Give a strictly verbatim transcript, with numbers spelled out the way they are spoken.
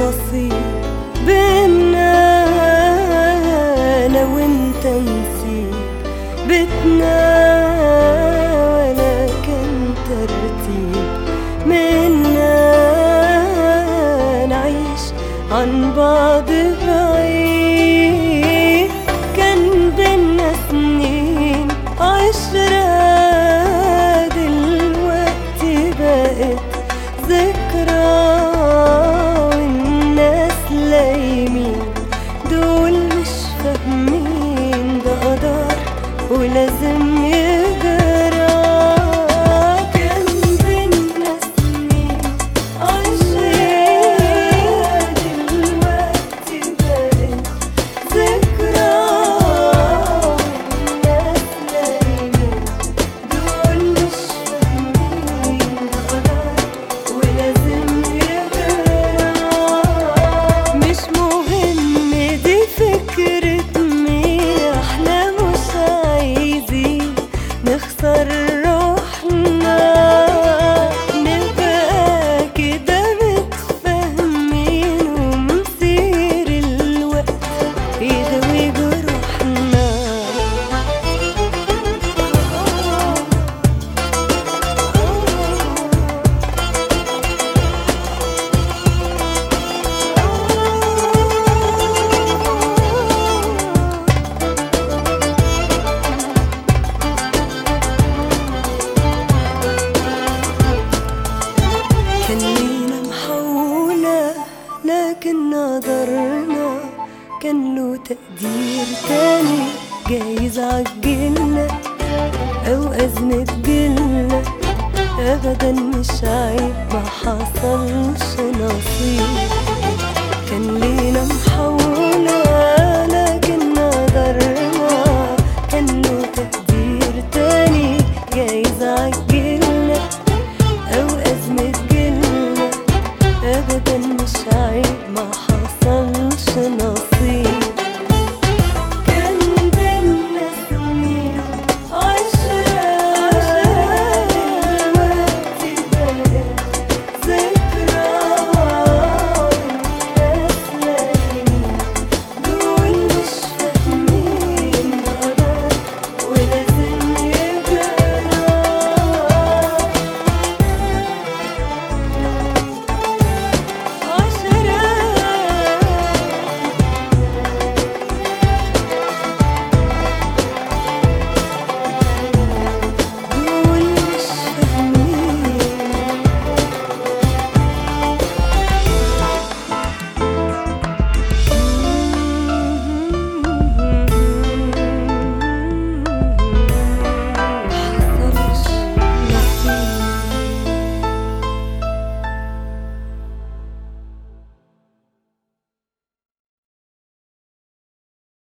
نصيب بينا انا وانت نسيب بيتنا، ولا كان ترتيب منا نعيش عن بعض بعيد. كان بينا سنين عشرة دلوقتي بقت ذكرى، والناس لايمين دول مش فاهمين ده قدر ولازم يجرى. كان بينا سنين عشرة دلوقتي بقت ذكرى، والناس لايمين دول مش فاهمين ده قدر ولازم يجرى. مش مهم دي فكرة مين، احنا مش عايزين نخسر روحنا، نبقى كده متفاهمين ومسير الوقت يداوي جروحنا. كان لينا محاولة لكن نظرنا كان له تقدير تاني، جايز عجلنا أو أزمة جيلنا، أبدا مش عيب ما حصلش نصيب. كان لينا محاولة